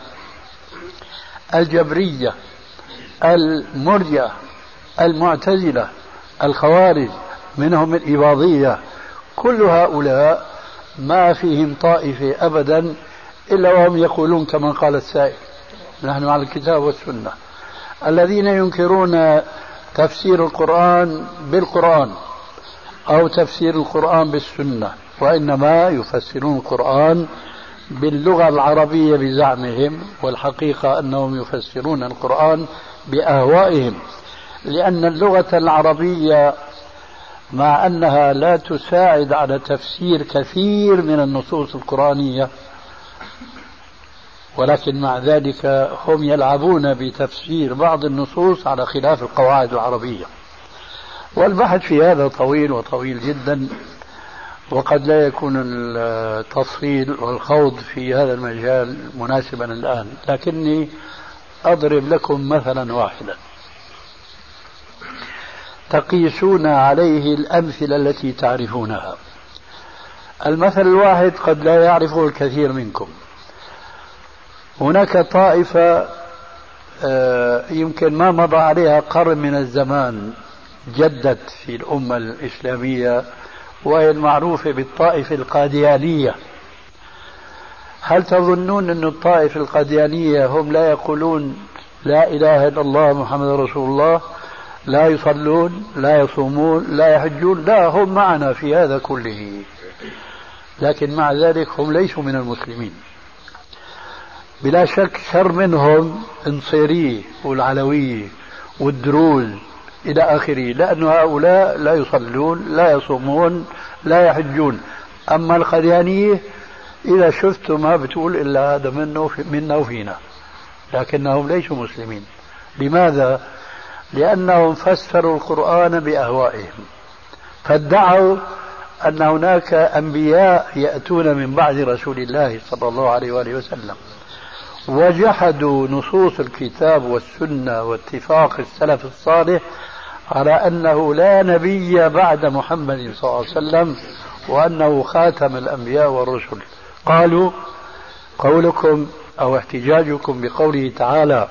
الجبرية، المرجئة، المعتزلة، الخوارج، منهم الإباضية، كل هؤلاء ما فيهم طائفة أبدا إلا وهم يقولون كما قال السائل: نحن على الكتاب والسنة. الذين ينكرون تفسير القرآن بالقرآن أو تفسير القرآن بالسنة، وإنما يفسرون القرآن باللغة العربية بزعمهم، والحقيقة أنهم يفسرون القرآن بأهوائهم، لأن اللغة العربية مع أنها لا تساعد على تفسير كثير من النصوص القرآنية، ولكن مع ذلك هم يلعبون بتفسير بعض النصوص على خلاف القواعد العربية. والبحث في هذا طويل وطويل جدا، وقد لا يكون التفصيل والخوض في هذا المجال مناسبا الآن، لكني أضرب لكم مثلا واحدا تقيسون عليه الأمثلة التي تعرفونها. المثل الواحد قد لا يعرفه الكثير منكم. هناك طائفة يمكن ما مضى عليها قرن من الزمان جدت في الأمة الإسلامية، وهي المعروفة بالطائفة القاديانية. هل تظنون أن الطائفة القاديانية هم لا يقولون لا إله إلا الله محمد رسول الله، لا يصلون، لا يصومون، لا يحجون؟ لا، هم معنا في هذا كله، لكن مع ذلك هم ليسوا من المسلمين. بلا شك شر منهم النصيرية والعلوية والدروز إلى آخره، لأن هؤلاء لا يصلون، لا يصومون، لا يحجون. أما القاديانية إذا شفت ما بتقول إلا هذا منا وفينا، لكنهم ليسوا مسلمين. لماذا؟ لأنهم فسروا القرآن بأهوائهم، فادعوا أن هناك أنبياء يأتون من بعد رسول الله صلى الله عليه وآله وسلم، وجحدوا نصوص الكتاب والسنة واتفاق السلف الصالح على أنه لا نبي بعد محمد صلى الله عليه وسلم، وأنه خاتم الأنبياء والرسل. قالوا قولكم أو احتجاجكم بقوله تعالى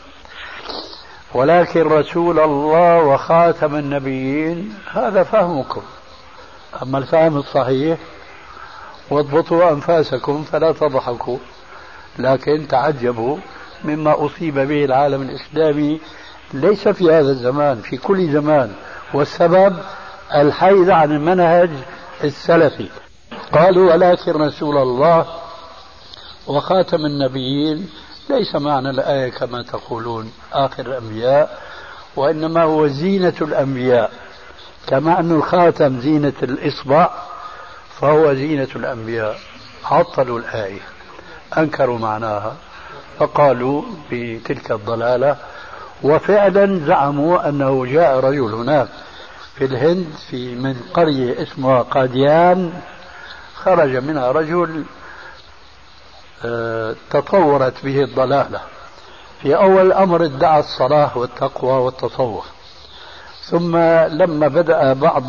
ولكن رسول الله وخاتم النبيين، هذا فهمكم. أما الفهم الصحيح واضبطوا أنفاسكم فلا تضحكوا، لكن تعجبوا مما أصيب به العالم الإسلامي ليس في هذا الزمان، في كل زمان، والسبب الحيد عن المنهج السلفي. قالوا ولكن رسول الله وخاتم النبيين، ليس معنى الآية كما تقولون آخر الأنبياء، وإنما هو زينة الأنبياء، كما أن الخاتم زينة الإصبع فهو زينة الأنبياء. عطلوا الآية، أنكروا معناها، فقالوا بتلك الضلالة. وفعلا زعموا أنه جاء رجل هناك في الهند من قرية اسمها قاديان، خرج منها رجل تطورت به الضلالة. في أول الأمر ادعى الصلاح والتقوى والتصوف، ثم لما بدأ بعض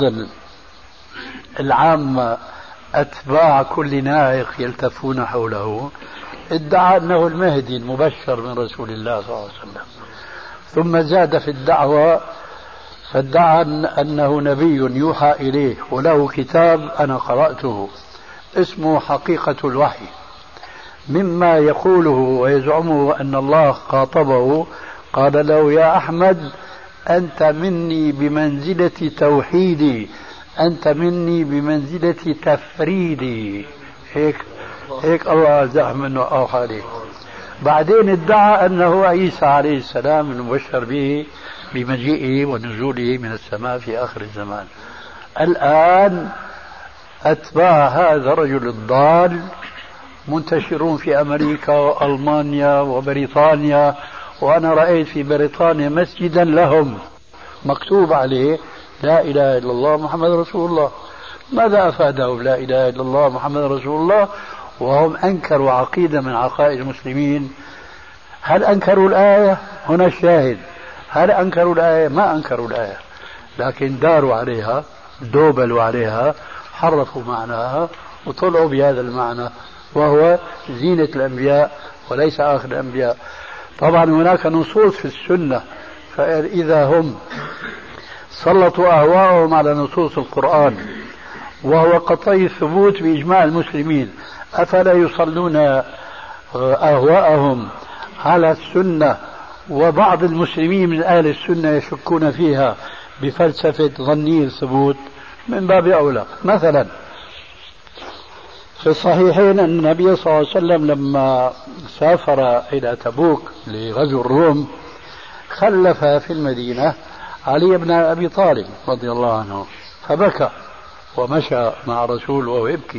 العامة أتباع كل نائق يلتفون حوله ادعى أنه المهدي المبشر من رسول الله صلى الله عليه وسلم، ثم زاد في الدعوة فادعى أنه نبي يوحى إليه وله كتاب أنا قرأته اسمه حقيقة الوحي، مما يقوله ويزعمه أن الله خاطبه قال له يا أحمد أنت مني بمنزلة توحيدي، أنت مني بمنزلة تفريدي. هيك الله زعم منه أوحى عليه. بعدين ادعى أنه عيسى عليه السلام المبشر به بمجيئه ونزوله من السماء في آخر الزمان. الآن أتباع هذا الرجل الضال منتشرون في أمريكا وألمانيا وبريطانيا، وأنا رأيت في بريطانيا مسجدا لهم مكتوب عليه لا إله إلا الله محمد رسول الله. ماذا أفادهم لا إله إلا الله محمد رسول الله وهم أنكروا عقيدة من عقائد المسلمين؟ هل أنكروا الآية؟ هنا الشاهد. هل أنكروا الآية؟ ما أنكروا الآية، لكن داروا عليها، دوبلوا عليها، حرفوا معناها وطلعوا بهذا المعنى وهو زينة الأنبياء وليس آخر الأنبياء. طبعا هناك نصوص في السنة، فإذا هم سلطوا أهواءهم على نصوص القرآن وهو قطعي الثبوت بإجماع المسلمين، أفلا يصلون أهواءهم على السنة؟ وبعض المسلمين من أهل السنة يشكون فيها بفلسفة ظني الثبوت، من باب أولى. مثلا في الصحيحين أن النبي صلى الله عليه وسلم لما سافر إلى تبوك لغزو الروم خلف في المدينة علي بن أبي طالب رضي الله عنه، فبكى ومشى مع الرسول وهو يبكي،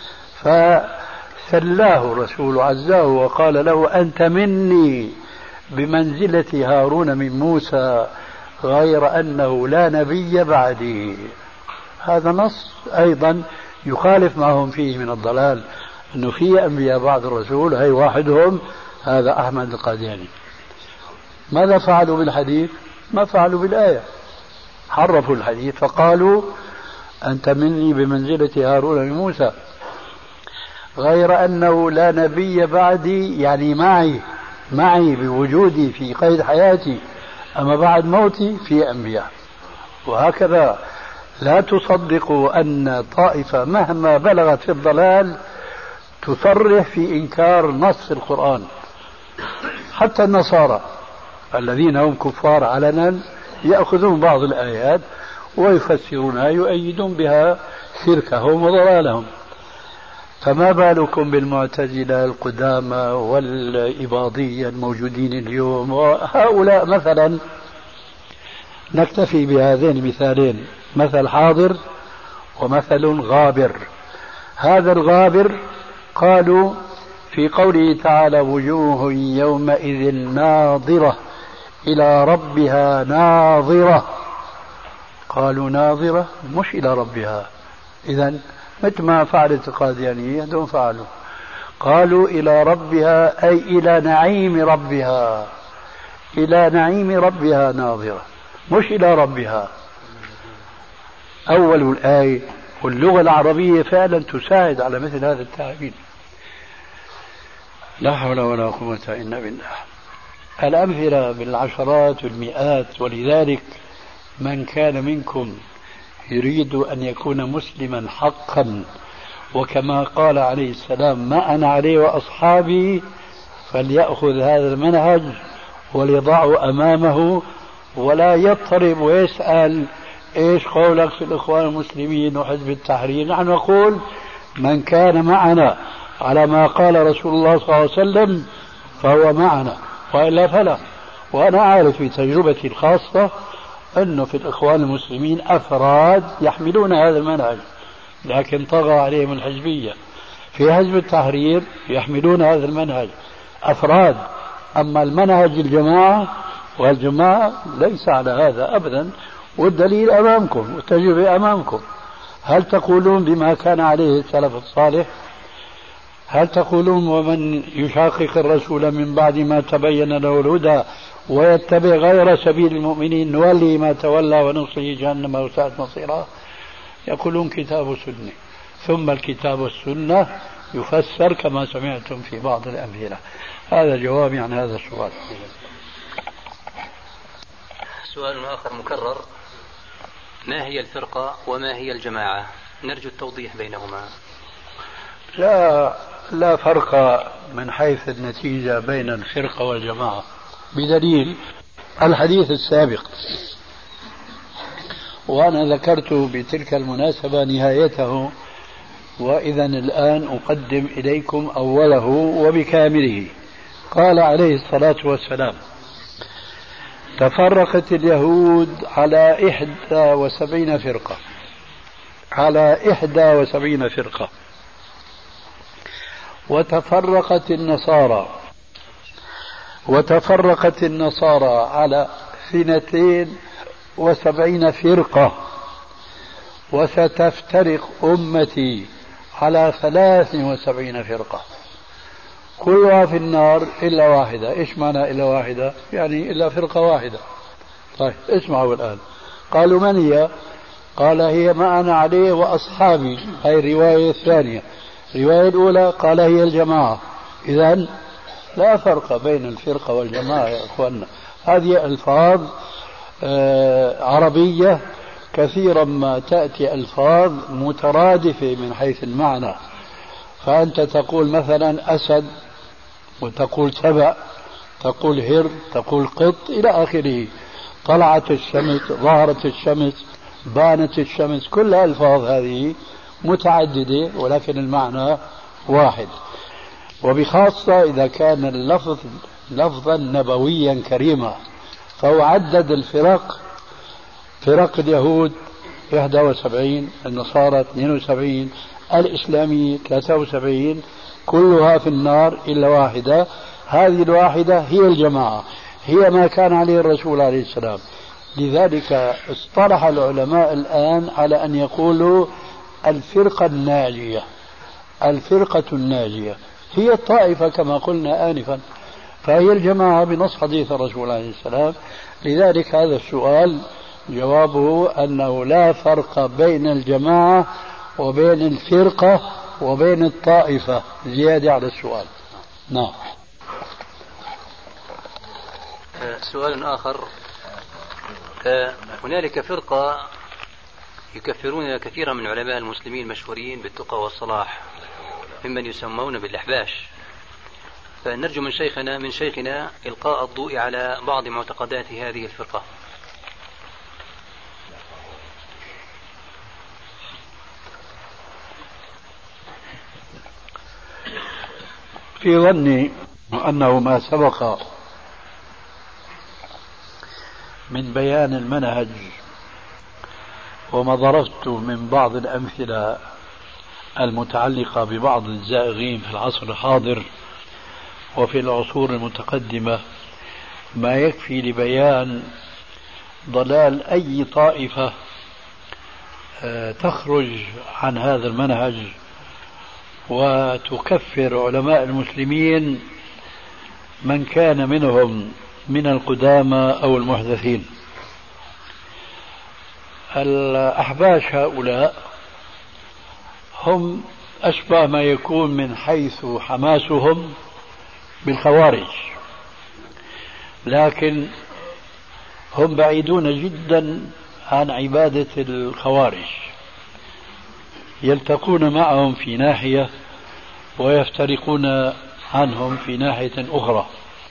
فسلاه الرسول عزاه وقال له أنت مني بمنزلة هارون من موسى غير أنه لا نبي بعدي. هذا نص أيضا يخالف ما هم فيه من الضلال، أنه في أنبياء بعد الرسول، هي واحدهم هذا أحمد القادياني. ماذا فعلوا بالحديث؟ ما فعلوا بالآية، حرفوا الحديث فقالوا أنت مني بمنزلة هارون من موسى، غير أنه لا نبي بعدي، يعني معي بوجودي في قيد حياتي، أما بعد موتي في أنبياء. وهكذا لا تصدقوا أن طائفة مهما بلغت في الضلال تصرح في إنكار نص القرآن. حتى النصارى الذين هم كفار علنا يأخذون بعض الآيات ويفسرونها، يؤيدون بها شركهم وضلالهم. فما بالكم بالمعتزلة القدامى والإباضية الموجودين اليوم؟ وهؤلاء مثلا نكتفي بهذين المثالين، مثل حاضر ومثل غابر. هذا الغابر قالوا في قوله تعالى وجوه يومئذ ناظرة إلى ربها ناظرة، قالوا ناظرة مش إلى ربها، إذن مثل ما فعلت القاديانية دون فعلوا، قالوا إلى ربها أي إلى نعيم ربها، إلى نعيم ربها ناظرة مش إلى ربها. أول الآية، واللغة العربية فعلا تساعد على مثل هذا التعبير. لا حول ولا قوة إلا بالله. الأمثلة بالعشرات والمئات. ولذلك من كان منكم يريد أن يكون مسلما حقا، وكما قال عليه السلام ما أنا عليه وأصحابي، فليأخذ هذا المنهج وليضعه أمامه، ولا يضطرب ويسأل إيش قولك في الإخوان المسلمين وحزب التحرير. نحن نقول من كان معنا على ما قال رسول الله صلى الله عليه وسلم فهو معنا، وإلا فلا. وأنا أعرف في تجربتي الخاصة أنه في الإخوان المسلمين أفراد يحملون هذا المنهج لكن طغى عليهم الحزبية. في حزب التحرير يحملون هذا المنهج أفراد، أما المنهج الجماعة والجماعة ليس على هذا أبدا. والدليل أمامكم والتجربة أمامكم. هل تقولون بما كان عليه السلف الصالح؟ هل تقولون ومن يشاقق الرسول من بعد ما تبين له الهدى ويتبع غير سبيل المؤمنين نولي ما تولى ونصله جهنم وساءت مصيرا؟ يقولون كتاب وسنة، ثم الكتاب والسنة يفسر كما سمعتم في بعض الأمثلة. هذا جوابي عن هذا السؤال.
سؤال آخر مكرر: ما هي الفرقة وما هي الجماعة؟ نرجو التوضيح بينهما.
لا فرق من حيث النتيجة بين الفرقة والجماعة، بدليل الحديث السابق، وأنا ذكرت بتلك المناسبة نهايته، وإذا الآن أقدم إليكم أوله وبكامله. قال عليه الصلاة والسلام: تفرقت اليهود على 71 فرقة، على 71 فرقة، وتفرقت النصارى على 72 فرقة، وستفترق أمتي على 73 فرقة، كلها في النار إلا واحدة. إيش معنى إلا واحدة؟ يعني إلا فرقة واحدة. طيب اسمعوا الآن. قالوا من هي؟ قال هي ما أنا عليه وأصحابي، هاي الرواية الثانية. الرواية الأولى قال هي الجماعة. إذن لا فرق بين الفرقة والجماعة يا أخوانا. هذه ألفاظ عربية كثيرا ما تأتي ألفاظ مترادفة من حيث المعنى. فأنت تقول مثلا أسد، وتقول سبع، تقول هر، تقول قط، إلى آخره. طلعت الشمس، ظهرت الشمس، بانت الشمس، كل الألفاظ هذه متعددة ولكن المعنى واحد. وبخاصة إذا كان اللفظ لفظا نبويا كريما، فهو عدد الفرق. فرق اليهود 71، النصارى 72، الإسلامية 73، كلها في النار إلا واحدة. هذه الواحدة هي الجماعة، هي ما كان عليه الرسول عليه السلام. لذلك اصطلح العلماء الآن على أن يقولوا الفرقة الناجية. الفرقة الناجية هي الطائفة كما قلنا آنفا، فهي الجماعة بنص حديث الرسول عليه السلام. لذلك هذا السؤال جوابه أنه لا فرق بين الجماعة وبين الفرقة وبين الطائفة، زيادة على السؤال. نعم.
سؤال آخر، هنالك فرقة يكفرون كثيرا من علماء المسلمين المشهورين بالتقى والصلاح ممن يسمون بالأحباش، فنرجو من شيخنا إلقاء الضوء على بعض معتقدات هذه الفرقة.
في ظني أنه ما سبق من بيان المنهج وما ضربت من بعض الأمثلة المتعلقة ببعض الزائغين في العصر الحاضر وفي العصور المتقدمة ما يكفي لبيان ضلال أي طائفة تخرج عن هذا المنهج وتكفر علماء المسلمين من كان منهم من القدامى أو المحدثين. الأحباش هؤلاء هم أشبه ما يكون من حيث حماسهم بالخوارج، لكن هم بعيدون جدا عن عبادة الخوارج، يلتقون معهم في ناحية ويفترقون عنهم في ناحية أخرى.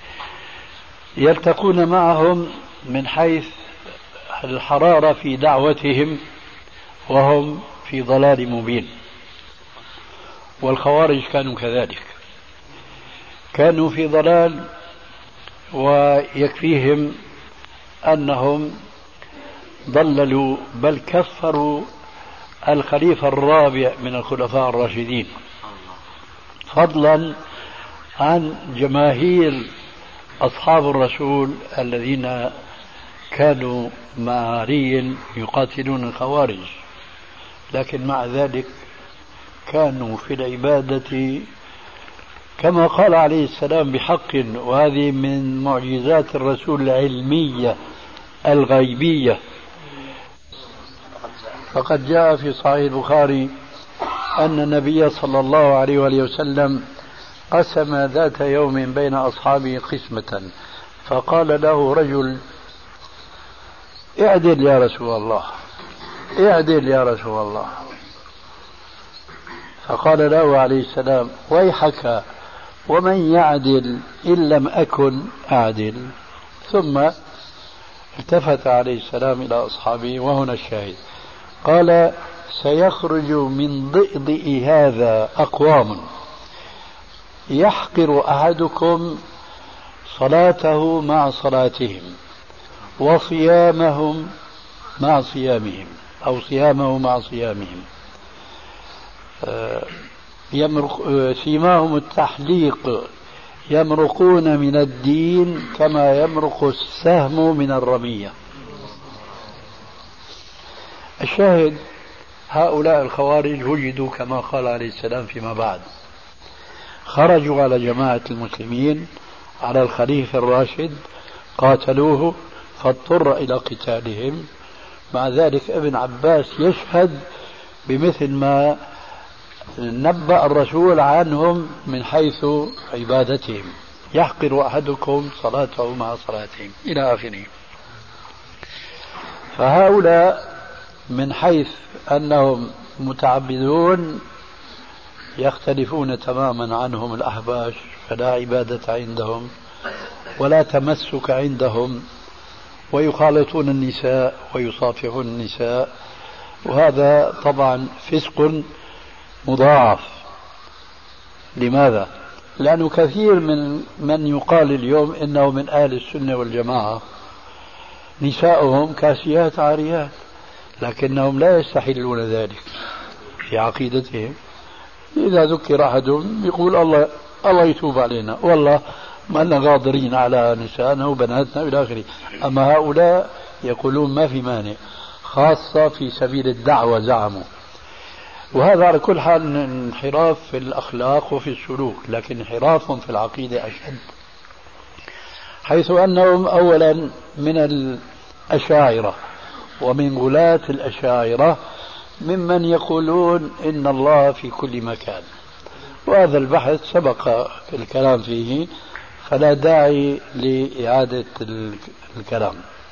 يلتقون معهم من حيث الحرارة في دعوتهم وهم في ضلال مبين، والخوارج كانوا كذلك، كانوا في ضلال، ويكفيهم أنهم ضللوا بل كفروا الخليفة الرابع من الخلفاء الراشدين، فضلا عن جماهير أصحاب الرسول الذين كانوا مع علي يقاتلون الخوارج. لكن مع ذلك كانوا في العبادة كما قال عليه السلام بحق، وهذه من معجزات الرسول العلمية الغيبية. فقد جاء في صحيح البخاري أن النبي صلى الله عليه وآله وسلم قسم ذات يوم بين أصحابه قسمة، فقال له رجل: اعدل يا رسول الله، اعدل يا رسول الله. فقال له عليه السلام: ويحك، ومن يعدل إن لم أكن أعدل. ثم التفت عليه السلام إلى أصحابه، وهنا الشاهد، قال: سيخرج من ضئضئ هذا أقوام يحقر أحدكم صلاته مع صلاتهم وصيامهم مع صيامهم أو صيامه مع صيامهم، سيماهم التحليق، يمرقون من الدين كما يمرق السهم من الرمية. الشاهد هؤلاء الخوارج وجدوا كما قال عليه السلام فيما بعد، خرجوا على جماعة المسلمين على الخليفة الراشد، قاتلوه فاضطر إلى قتالهم. مع ذلك ابن عباس يشهد بمثل ما نبأ الرسول عنهم من حيث عبادتهم، يحقر أحدكم صلاته مع صلاتهم إلى آخره. فهؤلاء من حيث أنهم متعبدون يختلفون تماما عنهم الأحباش، فلا عبادة عندهم ولا تمسك عندهم، ويخالطون النساء ويصافحون النساء، وهذا طبعا فسق مضاعف. لماذا؟ لأنه كثير من يقال اليوم إنه من أهل السنة والجماعة نساؤهم كاسيات عاريات، لكنهم لا يستحلون ذلك في عقيدتهم. إذا ذكر أحدهم يقول الله يتوب علينا، والله ما لنا قادرين على نسائنا وبناتنا إلى آخره. أما هؤلاء يقولون ما في مانع، خاصة في سبيل الدعوة زعموا. وهذا على كل حال انحراف في الأخلاق وفي السلوك، لكن انحرافهم في العقيدة أشد، حيث أنهم أولا من الأشاعرة ومن غلاة الأشاعرة ممن يقولون إن الله في كل مكان، وهذا البحث سبق الكلام فيه فلا داعي لإعادة الكلام.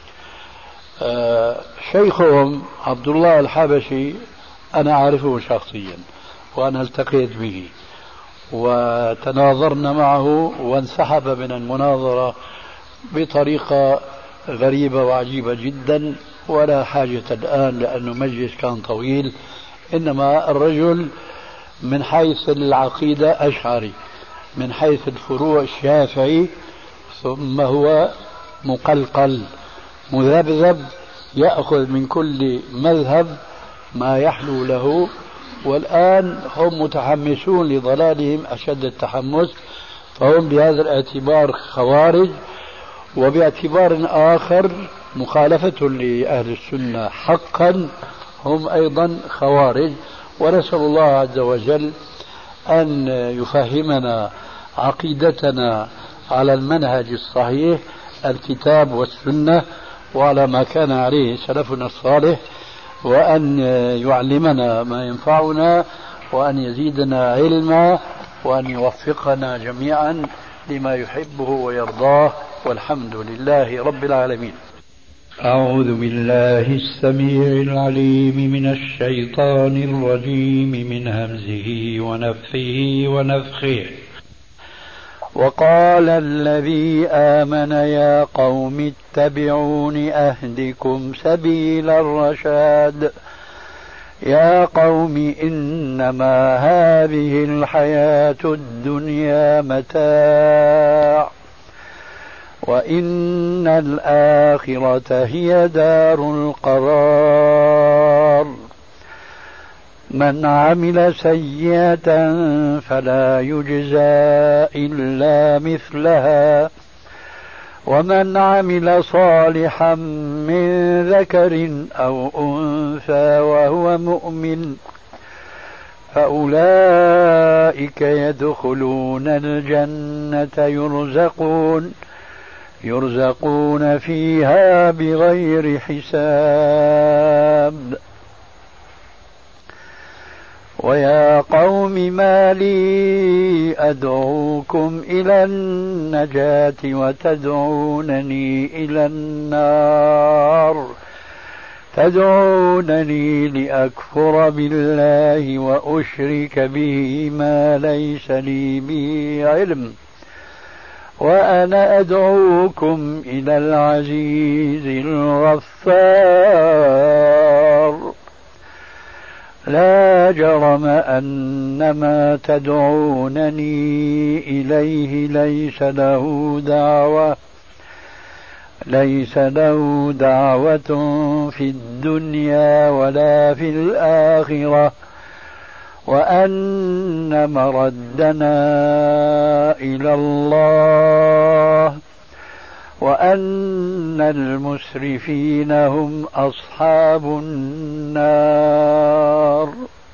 شيخهم عبد الله الحبشي أنا أعرفه شخصيا وأنا التقيت به وتناظرنا معه، وانسحب من المناظرة بطريقة غريبة وعجيبة جدا، ولا حاجة الآن لأنه مجلس كان طويل. إنما الرجل من حيث العقيدة أشعري، من حيث الفروع الشافعي، ثم هو مقلقل مذبذب يأخذ من كل مذهب ما يحلو له. والآن هم متحمسون لضلالهم أشد التحمس، فهم بهذا الاعتبار خوارج، وباعتبار آخر مخالفة لأهل السنة حقا هم أيضا خوارج. ونسأل الله عز وجل أن يفهمنا عقيدتنا على المنهج الصحيح، الكتاب والسنة، وعلى ما كان عليه سلفنا الصالح، وأن يعلمنا ما ينفعنا، وأن يزيدنا علما، وأن يوفقنا جميعا لما يحبه ويرضاه، والحمد لله رب العالمين.
أعوذ بالله السميع العليم من الشيطان الرجيم من همزه ونفثه ونفخه.
وقال الذي آمن يا قوم اتبعون أهدكم سبيل الرشاد يا قوم إنما هذه الحياة الدنيا متاع وإن الآخرة هي دار القرار من عمل سيئة فلا يجزى إلا مثلها ومن عمل صالحا من ذكر أو أنثى وهو مؤمن فأولئك يدخلون الجنة يرزقون فيها بغير حساب. ويا قوم ما لي أدعوكم إلى النجاة وتدعونني إلى النار تدعونني لأكفر بالله وأشرك به ما ليس لي به علم وأنا أدعوكم إلى العزيز الغفار لا جرم أن ما تدعونني إليه ليس له دعوة في الدنيا ولا في الآخرة وأن مردنا إلى الله وأن المسرفين هم أصحاب النار.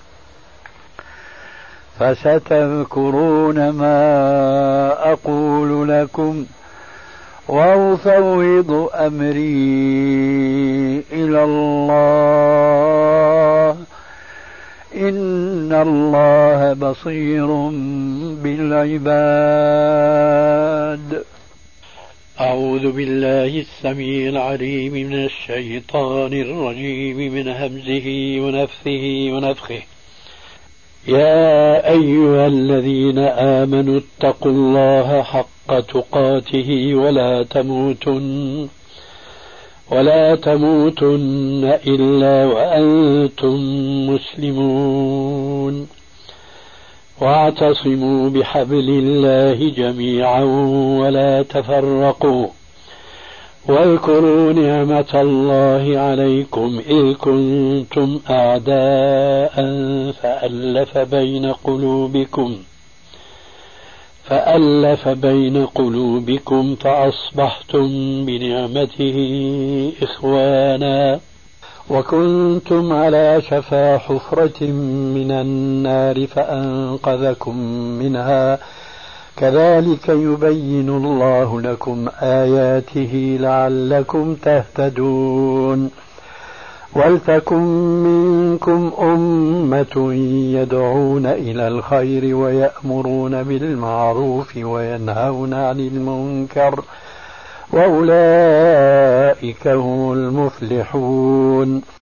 فستذكرون ما أقول لكم وأفوض أمري إلى الله إن الله بصير بالعباد.
أعوذ بالله السميع العليم من الشيطان الرجيم من همزه ونفثه ونفخه. يا أيها الذين آمنوا اتقوا الله حق تقاته ولا تموتن إلا وأنتم مسلمون واعتصموا بحبل الله جميعا ولا تفرقوا واذكروا نعمة الله عليكم إذ كنتم أعداء فألف بين قلوبكم فأصبحتم بنعمته إخوانا وكنتم على شفا حفرة من النار فأنقذكم منها كذلك يبين الله لكم آياته لعلكم تهتدون ولتكن منكم أمة يدعون إلى الخير ويأمرون بالمعروف وينهون عن المنكر وأولئك هم المفلحون.